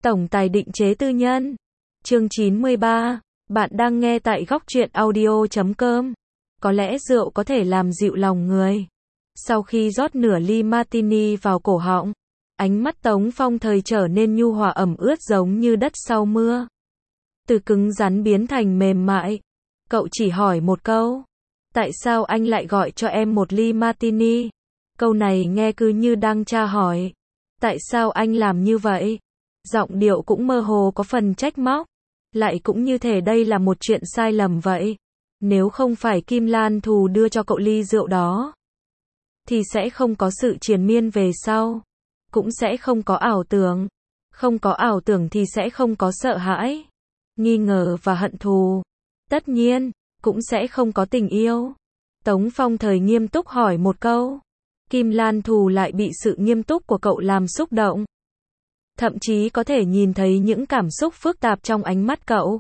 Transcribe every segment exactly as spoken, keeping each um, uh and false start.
Tổng tài định chế tư nhân. Chương chín mươi ba. Bạn đang nghe tại góc truyện audio chấm com. Có lẽ rượu có thể làm dịu lòng người. Sau khi rót nửa ly martini vào cổ họng, ánh mắt Tống Phong Thời trở nên nhu hòa ẩm ướt giống như đất sau mưa. Từ cứng rắn biến thành mềm mại. Cậu chỉ hỏi một câu. Tại sao anh lại gọi cho em một ly martini? Câu này nghe cứ như đang tra hỏi. Tại sao anh làm như vậy? Giọng điệu cũng mơ hồ có phần trách móc. Lại cũng như thể đây là một chuyện sai lầm vậy. Nếu không phải Kim Lan Thù đưa cho cậu ly rượu đó, thì sẽ không có sự triền miên về sau. Cũng sẽ không có ảo tưởng. Không có ảo tưởng thì sẽ không có sợ hãi, nghi ngờ và hận thù. Tất nhiên, cũng sẽ không có tình yêu. Tống Phong Thời nghiêm túc hỏi một câu. Kim Lan Thù lại bị sự nghiêm túc của cậu làm xúc động. Thậm chí có thể nhìn thấy những cảm xúc phức tạp trong ánh mắt cậu.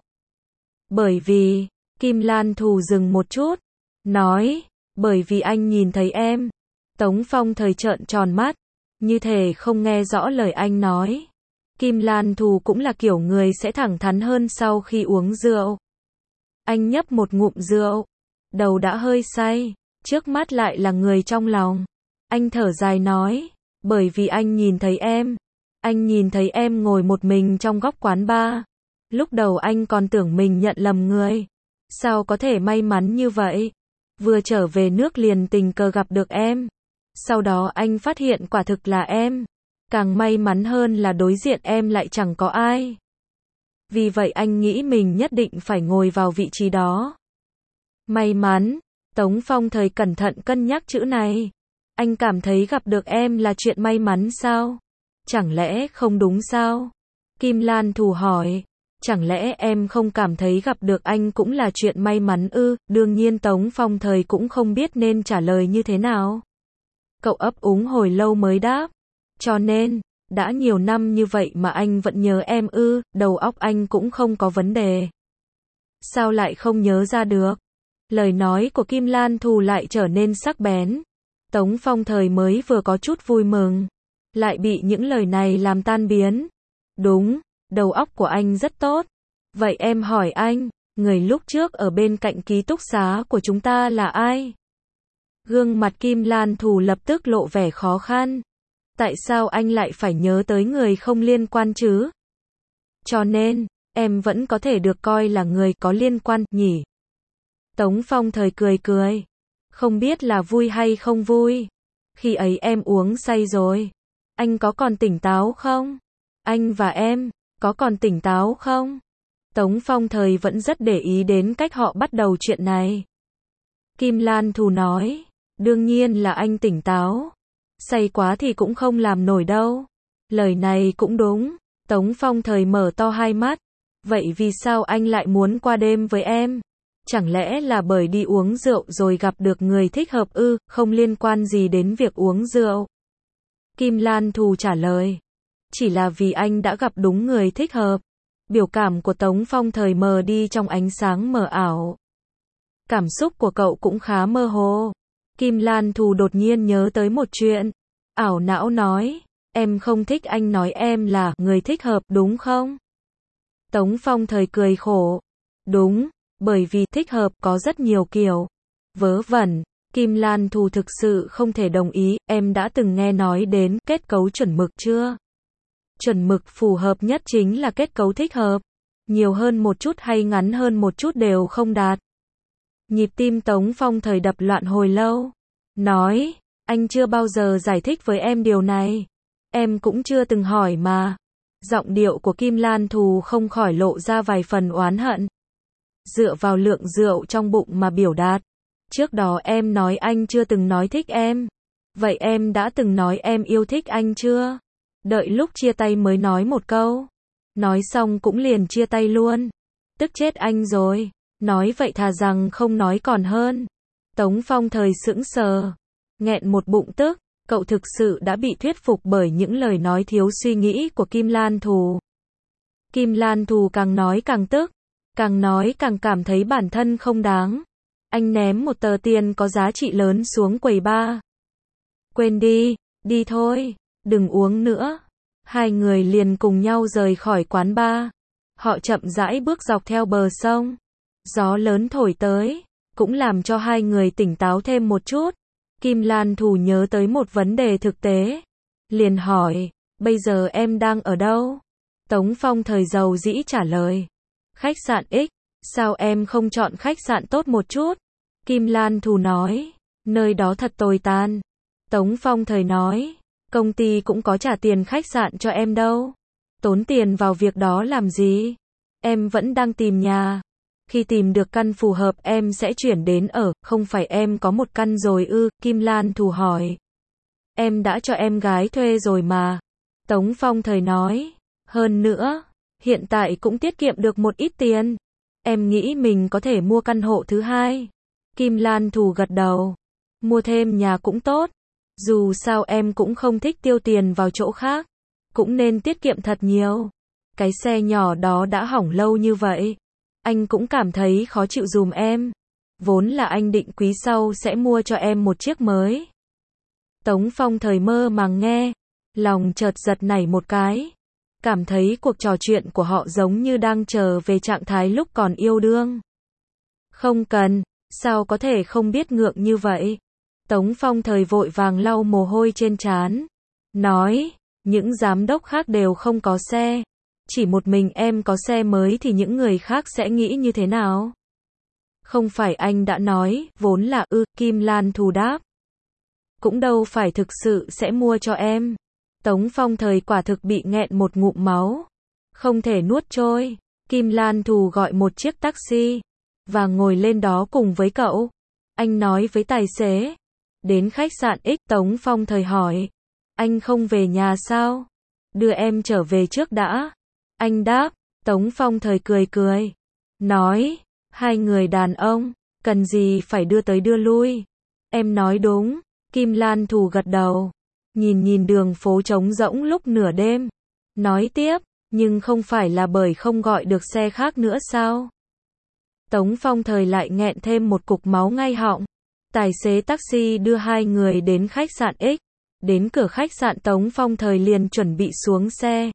Bởi vì, Kim Lan Thù dừng một chút, nói, bởi vì anh nhìn thấy em. Tống Phong Thời trợn tròn mắt, như thể không nghe rõ lời anh nói. Kim Lan Thù cũng là kiểu người sẽ thẳng thắn hơn sau khi uống rượu. Anh nhấp một ngụm rượu, đầu đã hơi say, trước mắt lại là người trong lòng. Anh thở dài nói, bởi vì anh nhìn thấy em. Anh nhìn thấy em ngồi một mình trong góc quán bar. Lúc đầu anh còn tưởng mình nhận lầm người. Sao có thể may mắn như vậy? Vừa trở về nước liền tình cờ gặp được em. Sau đó anh phát hiện quả thực là em. Càng may mắn hơn là đối diện em lại chẳng có ai. Vì vậy anh nghĩ mình nhất định phải ngồi vào vị trí đó. May mắn. Tống Phong Thời cẩn thận cân nhắc chữ này. Anh cảm thấy gặp được em là chuyện may mắn sao? Chẳng lẽ không đúng sao? Kim Lan Thù hỏi. Chẳng lẽ em không cảm thấy gặp được anh cũng là chuyện may mắn ư? Đương nhiên Tống Phong Thời cũng không biết nên trả lời như thế nào. Cậu ấp úng hồi lâu mới đáp. Cho nên, đã nhiều năm như vậy mà anh vẫn nhớ em ư? Đầu óc anh cũng không có vấn đề. Sao lại không nhớ ra được? Lời nói của Kim Lan Thù lại trở nên sắc bén. Tống Phong Thời mới vừa có chút vui mừng, lại bị những lời này làm tan biến. Đúng, đầu óc của anh rất tốt. Vậy em hỏi anh, người lúc trước ở bên cạnh ký túc xá của chúng ta là ai? Gương mặt Kim Lan Thù lập tức lộ vẻ khó khăn. Tại sao anh lại phải nhớ tới người không liên quan chứ? Cho nên, em vẫn có thể được coi là người có liên quan, nhỉ? Tống Phong Thời cười cười. Không biết là vui hay không vui. Khi ấy em uống say rồi. Anh có còn tỉnh táo không? Anh và em, có còn tỉnh táo không? Tống Phong Thời vẫn rất để ý đến cách họ bắt đầu chuyện này. Kim Lan Thù nói, đương nhiên là anh tỉnh táo. Say quá thì cũng không làm nổi đâu. Lời này cũng đúng. Tống Phong Thời mở to hai mắt. Vậy vì sao anh lại muốn qua đêm với em? Chẳng lẽ là bởi đi uống rượu rồi gặp được người thích hợp ư? Không liên quan gì đến việc uống rượu. Kim Lan Thù trả lời. Chỉ là vì anh đã gặp đúng người thích hợp. Biểu cảm của Tống Phong Thời mờ đi trong ánh sáng mờ ảo. Cảm xúc của cậu cũng khá mơ hồ. Kim Lan Thù đột nhiên nhớ tới một chuyện. Ảo não nói, em không thích anh nói em là người thích hợp đúng không? Tống Phong Thời cười khổ. Đúng, bởi vì thích hợp có rất nhiều kiểu. Vớ vẩn. Kim Lan Thù thực sự không thể đồng ý. Em đã từng nghe nói đến kết cấu chuẩn mực chưa? Chuẩn mực phù hợp nhất chính là kết cấu thích hợp. Nhiều hơn một chút hay ngắn hơn một chút đều không đạt. Nhịp tim Tống Phong Thời đập loạn hồi lâu. Nói, anh chưa bao giờ giải thích với em điều này. Em cũng chưa từng hỏi mà. Giọng điệu của Kim Lan Thù không khỏi lộ ra vài phần oán hận. Dựa vào lượng rượu trong bụng mà biểu đạt. Trước đó em nói anh chưa từng nói thích em. Vậy em đã từng nói em yêu thích anh chưa? Đợi lúc chia tay mới nói một câu. Nói xong cũng liền chia tay luôn. Tức chết anh rồi. Nói vậy thà rằng không nói còn hơn. Tống Phong Thời sững sờ. Nghẹn một bụng tức. Cậu thực sự đã bị thuyết phục bởi những lời nói thiếu suy nghĩ của Kim Lan Thù. Kim Lan Thù càng nói càng tức. Càng nói càng cảm thấy bản thân không đáng. Anh ném một tờ tiền có giá trị lớn xuống quầy bar. Quên đi, đi thôi, đừng uống nữa. Hai người liền cùng nhau rời khỏi quán bar. Họ chậm rãi bước dọc theo bờ sông. Gió lớn thổi tới, cũng làm cho hai người tỉnh táo thêm một chút. Kim Lan Thù nhớ tới một vấn đề thực tế. Liền hỏi, bây giờ em đang ở đâu? Tống Phong thời giàu dĩ trả lời. Khách sạn X, sao em không chọn khách sạn tốt một chút? Kim Lan Thù nói, nơi đó thật tồi tàn. Tống Phong thời nói, công ty cũng có trả tiền khách sạn cho em đâu. Tốn tiền vào việc đó làm gì? Em vẫn đang tìm nhà. Khi tìm được căn phù hợp em sẽ chuyển đến ở, không phải em có một căn rồi ư? Kim Lan Thù hỏi. Em đã cho em gái thuê rồi mà. Tống Phong thời nói. Hơn nữa, hiện tại cũng tiết kiệm được một ít tiền. Em nghĩ mình có thể mua căn hộ thứ hai. Kim Lan Thù gật đầu. Mua thêm nhà cũng tốt. Dù sao em cũng không thích tiêu tiền vào chỗ khác. Cũng nên tiết kiệm thật nhiều. Cái xe nhỏ đó đã hỏng lâu như vậy. Anh cũng cảm thấy khó chịu dùm em. Vốn là anh định quý sau sẽ mua cho em một chiếc mới. Tống Phong thời mơ màng nghe. Lòng chợt giật nảy một cái. Cảm thấy cuộc trò chuyện của họ giống như đang trở về trạng thái lúc còn yêu đương. Không cần, sao có thể không biết ngượng như vậy? Tống Phong thời vội vàng lau mồ hôi trên trán. Nói, những giám đốc khác đều không có xe. Chỉ một mình em có xe mới thì những người khác sẽ nghĩ như thế nào? Không phải anh đã nói, vốn là ư, Kim Lan Thù đáp. Cũng đâu phải thực sự sẽ mua cho em. Tống Phong thời quả thực bị nghẹn một ngụm máu. Không thể nuốt trôi. Kim Lan Thù gọi một chiếc taxi. Và ngồi lên đó cùng với cậu. Anh nói với tài xế. Đến khách sạn X. Tống Phong thời hỏi. Anh không về nhà sao? Đưa em trở về trước đã. Anh đáp. Tống Phong thời cười cười. Nói. Hai người đàn ông. Cần gì phải đưa tới đưa lui. Em nói đúng. Kim Lan Thù gật đầu. Nhìn nhìn đường phố trống rỗng lúc nửa đêm. Nói tiếp. Nhưng không phải là bởi không gọi được xe khác nữa sao? Tống Phong thời lại nghẹn thêm một cục máu ngay họng. Tài xế taxi đưa hai người đến khách sạn X. Đến cửa khách sạn Tống Phong thời liền chuẩn bị xuống xe.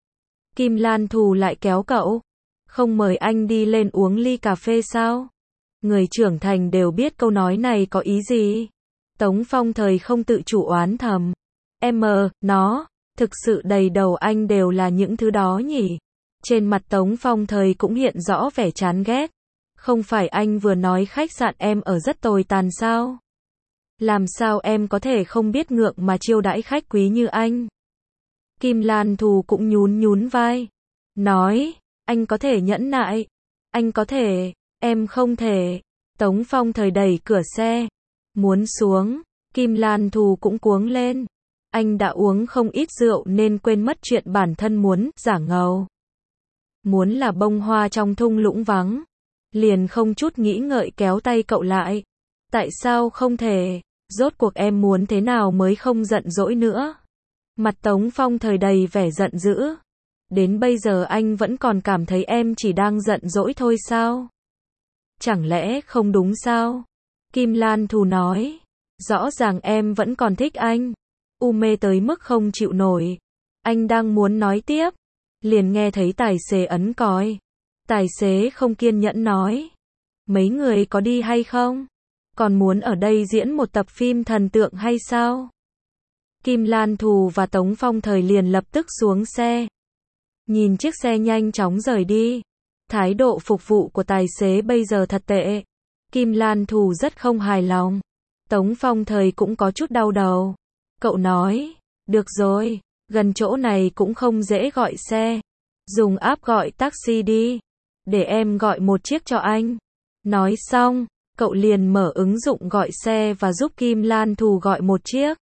Kim Lan Thù lại kéo cậu. Không mời anh đi lên uống ly cà phê sao? Người trưởng thành đều biết câu nói này có ý gì. Tống Phong thời không tự chủ oán thầm. Em mờ, nó, thực sự đầy đầu anh đều là những thứ đó nhỉ? Trên mặt Tống Phong thời cũng hiện rõ vẻ chán ghét. Không phải anh vừa nói khách sạn em ở rất tồi tàn sao? Làm sao em có thể không biết ngượng mà chiêu đãi khách quý như anh? Kim Lan Thù cũng nhún nhún vai. Nói, anh có thể nhẫn nại. Anh có thể, em không thể. Tống Phong thời đẩy cửa xe. Muốn xuống, Kim Lan Thù cũng cuống lên. Anh đã uống không ít rượu nên quên mất chuyện bản thân muốn, giả ngầu. Muốn là bông hoa trong thung lũng vắng. Liền không chút nghĩ ngợi kéo tay cậu lại. Tại sao không thể? Rốt cuộc em muốn thế nào mới không giận dỗi nữa? Mặt Tống Phong thời đầy vẻ giận dữ. Đến bây giờ anh vẫn còn cảm thấy em chỉ đang giận dỗi thôi sao? Chẳng lẽ không đúng sao? Kim Lan Thù nói. Rõ ràng em vẫn còn thích anh. U mê tới mức không chịu nổi. Anh đang muốn nói tiếp. Liền nghe thấy tài xế ấn còi. Tài xế không kiên nhẫn nói. Mấy người có đi hay không? Còn muốn ở đây diễn một tập phim thần tượng hay sao? Kim Lan Thù và Tống Phong thời liền lập tức xuống xe. Nhìn chiếc xe nhanh chóng rời đi. Thái độ phục vụ của tài xế bây giờ thật tệ. Kim Lan Thù rất không hài lòng. Tống Phong thời cũng có chút đau đầu. Cậu nói, được rồi, gần chỗ này cũng không dễ gọi xe. Dùng app gọi taxi đi. Để em gọi một chiếc cho anh. Nói xong, cậu liền mở ứng dụng gọi xe và giúp Kim Lan Thù gọi một chiếc.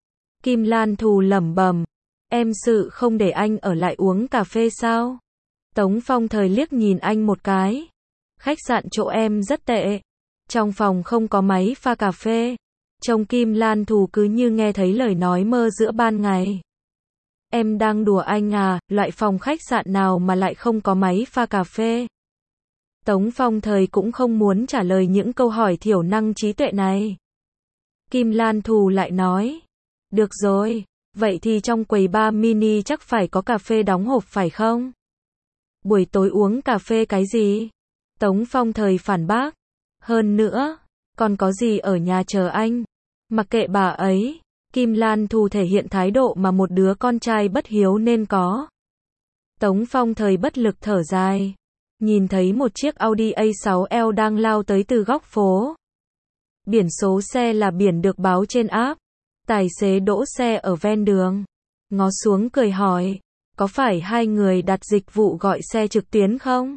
Kim Lan Thù lẩm bẩm, em sự không để anh ở lại uống cà phê sao? Tống Phong thời liếc nhìn anh một cái. Khách sạn chỗ em rất tệ. Trong phòng không có máy pha cà phê. Trông Kim Lan Thù cứ như nghe thấy lời nói mơ giữa ban ngày. Em đang đùa anh à, loại phòng khách sạn nào mà lại không có máy pha cà phê? Tống Phong thời cũng không muốn trả lời những câu hỏi thiểu năng trí tuệ này. Kim Lan Thù lại nói. Được rồi, Vậy thì trong quầy bar mini chắc phải có cà phê đóng hộp phải không? Buổi tối uống cà phê cái gì? Tống Phong Thời phản bác. Hơn nữa, còn có gì ở nhà chờ anh? Mặc kệ bà ấy. Kim Lan Thù thể hiện thái độ mà một đứa con trai bất hiếu nên có. Tống Phong Thời bất lực thở dài. Nhìn thấy một chiếc Audi A sáu L đang lao tới từ góc phố. Biển số xe là biển được báo trên app. Tài xế đỗ xe ở ven đường. Ngó xuống cười hỏi. Có phải hai người đặt dịch vụ gọi xe trực tuyến không?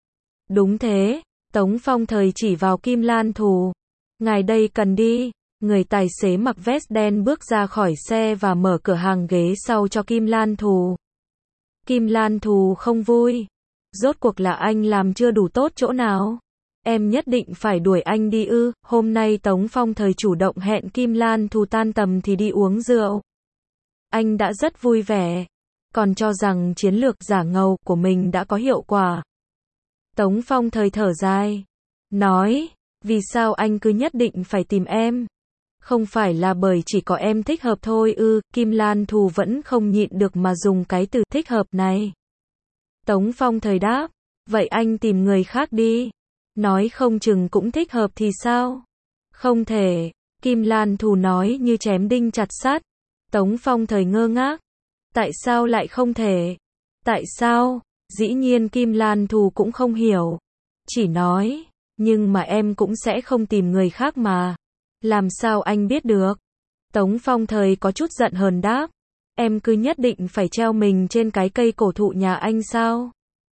Đúng thế. Tống Phong Thời chỉ vào Kim Lan Thù. Ngài đây cần đi. Người tài xế mặc vest đen bước ra khỏi xe và mở cửa hàng ghế sau cho Kim Lan Thù. Kim Lan Thù không vui. Rốt cuộc là anh làm chưa đủ tốt chỗ nào? Em nhất định phải đuổi anh đi ư? Hôm nay Tống Phong Thời chủ động hẹn Kim Lan Thù tan tầm thì đi uống rượu. Anh đã rất vui vẻ. Còn cho rằng chiến lược giả ngầu của mình đã có hiệu quả. Tống Phong Thời thở dài. Nói, vì sao anh cứ nhất định phải tìm em? Không phải là bởi chỉ có em thích hợp thôi ư? Kim Lan Thù vẫn không nhịn được mà dùng cái từ thích hợp này. Tống Phong Thời đáp, vậy anh tìm người khác đi. Nói không chừng cũng thích hợp thì sao? Không thể. Kim Lan Thù nói như chém đinh chặt sắt. Tống Phong Thời ngơ ngác. Tại sao lại không thể? Tại sao? Dĩ nhiên Kim Lan Thù cũng không hiểu. Chỉ nói, nhưng mà em cũng sẽ không tìm người khác mà. Làm sao anh biết được? Tống Phong Thời có chút giận hờn đáp. Em cứ nhất định phải treo mình trên cái cây cổ thụ nhà anh sao?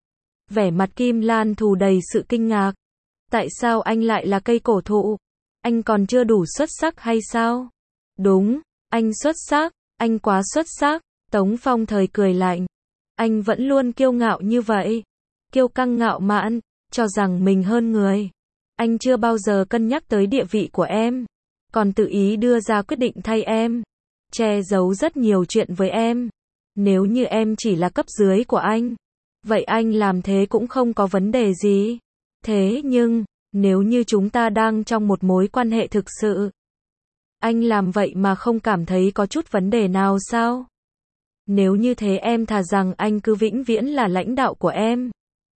Vẻ mặt Kim Lan Thù đầy sự kinh ngạc. Tại sao anh lại là cây cổ thụ? Anh còn chưa đủ xuất sắc hay sao? Đúng, anh xuất sắc, anh quá xuất sắc. Tống Phong Thời cười lạnh. Anh vẫn luôn kiêu ngạo như vậy. Kiêu căng ngạo mạn, cho rằng mình hơn người. Anh chưa bao giờ cân nhắc tới địa vị của em. Còn tự ý đưa ra quyết định thay em. Che giấu rất nhiều chuyện với em. Nếu như em chỉ là cấp dưới của anh, vậy anh làm thế cũng không có vấn đề gì. Thế nhưng, nếu như chúng ta đang trong một mối quan hệ thực sự, anh làm vậy mà không cảm thấy có chút vấn đề nào sao? Nếu như thế em thà rằng anh cứ vĩnh viễn là lãnh đạo của em.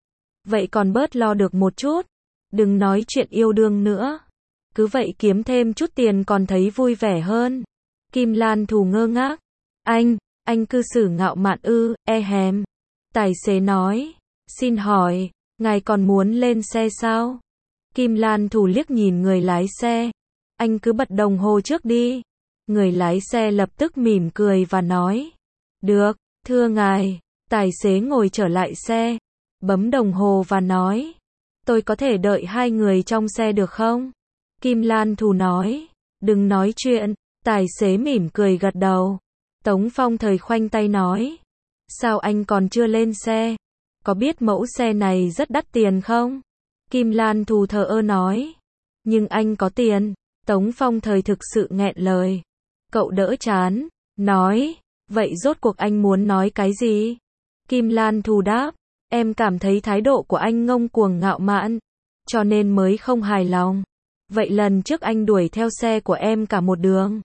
Vậy còn bớt lo được một chút. Đừng nói chuyện yêu đương nữa. Cứ vậy kiếm thêm chút tiền còn thấy vui vẻ hơn. Kim Lan Thù ngơ ngác. Anh, anh cư xử ngạo mạn ư, e hèm. Tài xế nói. Xin hỏi, ngài còn muốn lên xe sao? Kim Lan Thù liếc nhìn người lái xe. Anh cứ bật đồng hồ trước đi. Người lái xe lập tức mỉm cười và nói. Được, thưa ngài. Tài xế ngồi trở lại xe. Bấm đồng hồ và nói. Tôi có thể đợi hai người trong xe được không? Kim Lan Thù nói. Đừng nói chuyện. Tài xế mỉm cười gật đầu. Tống Phong Thời khoanh tay nói. Sao anh còn chưa lên xe? Có biết mẫu xe này rất đắt tiền không? Kim Lan Thù thờ ơ nói. Nhưng anh có tiền. Tống Phong Thời thực sự nghẹn lời. Cậu đỡ chán. Nói. Vậy rốt cuộc anh muốn nói cái gì? Kim Lan Thù đáp. Em cảm thấy thái độ của anh ngông cuồng ngạo mạn. Cho nên mới không hài lòng. Vậy lần trước anh đuổi theo xe của em cả một đường.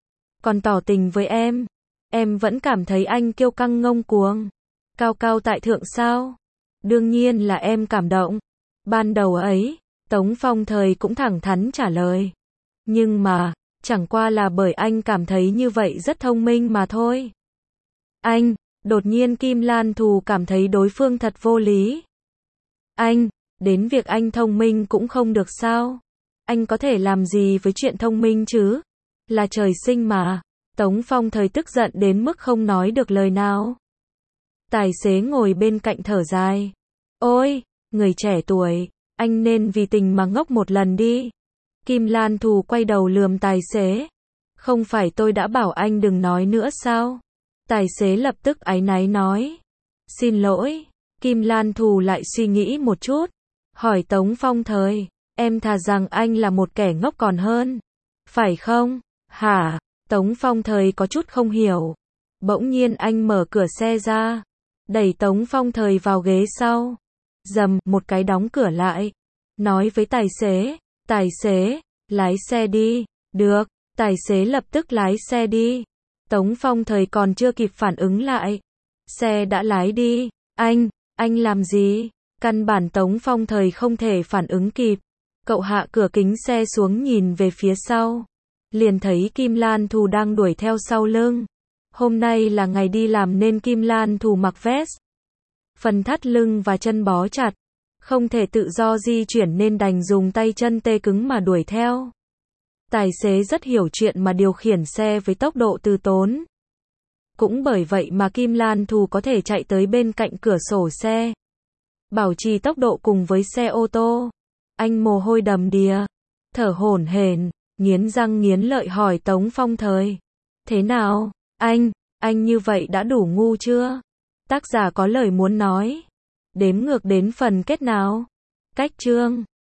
Còn tỏ tình với em. Em vẫn cảm thấy anh kiêu căng ngông cuồng. Cao cao tại thượng sao? Đương nhiên là em cảm động. Ban đầu ấy, Tống Phong Thời cũng thẳng thắn trả lời. Nhưng mà, chẳng qua là bởi anh cảm thấy như vậy rất thông minh mà thôi. Anh, đột nhiên Kim Lan Thù cảm thấy đối phương thật vô lý. Anh, đến việc anh thông minh cũng không được sao? Anh có thể làm gì với chuyện thông minh chứ? Là trời sinh mà. Tống Phong Thời tức giận đến mức không nói được lời nào. Tài xế ngồi bên cạnh thở dài. Ôi, người trẻ tuổi, anh nên vì tình mà ngốc một lần đi. Kim Lan Thù quay đầu lườm tài xế. Không phải tôi đã bảo anh đừng nói nữa sao? Tài xế lập tức áy náy nói. Xin lỗi. Kim Lan Thù lại suy nghĩ một chút. Hỏi Tống Phong Thời. Em thà rằng anh là một kẻ ngốc còn hơn. Phải không? Hả? Tống Phong Thời có chút không hiểu. Bỗng nhiên anh mở cửa xe ra. Đẩy Tống Phong Thời vào ghế sau. Dầm, một cái đóng cửa lại. Nói với tài xế. Tài xế, lái xe đi. Được. Tài xế lập tức lái xe đi. Tống Phong Thời còn chưa kịp phản ứng lại. Xe đã lái đi. Anh, anh làm gì? Căn bản Tống Phong Thời không thể phản ứng kịp. Cậu hạ cửa kính xe xuống nhìn về phía sau. Liền thấy Kim Lan Thù đang đuổi theo sau lưng. Hôm nay là ngày đi làm nên Kim Lan Thù mặc vest. Phần thắt lưng và chân bó chặt. Không thể tự do di chuyển nên đành dùng tay chân tê cứng mà đuổi theo. Tài xế rất hiểu chuyện mà điều khiển xe với tốc độ từ tốn. Cũng bởi vậy mà Kim Lan Thù có thể chạy tới bên cạnh cửa sổ xe. Bảo trì tốc độ cùng với xe ô tô. Anh mồ hôi đầm đìa. Thở hổn hển, nghiến răng nghiến lợi hỏi Tống Phong Thời. Thế nào, anh, anh như vậy đã đủ ngu chưa? Tác giả có lời muốn nói. Đếm ngược đến phần kết nào? Cách chương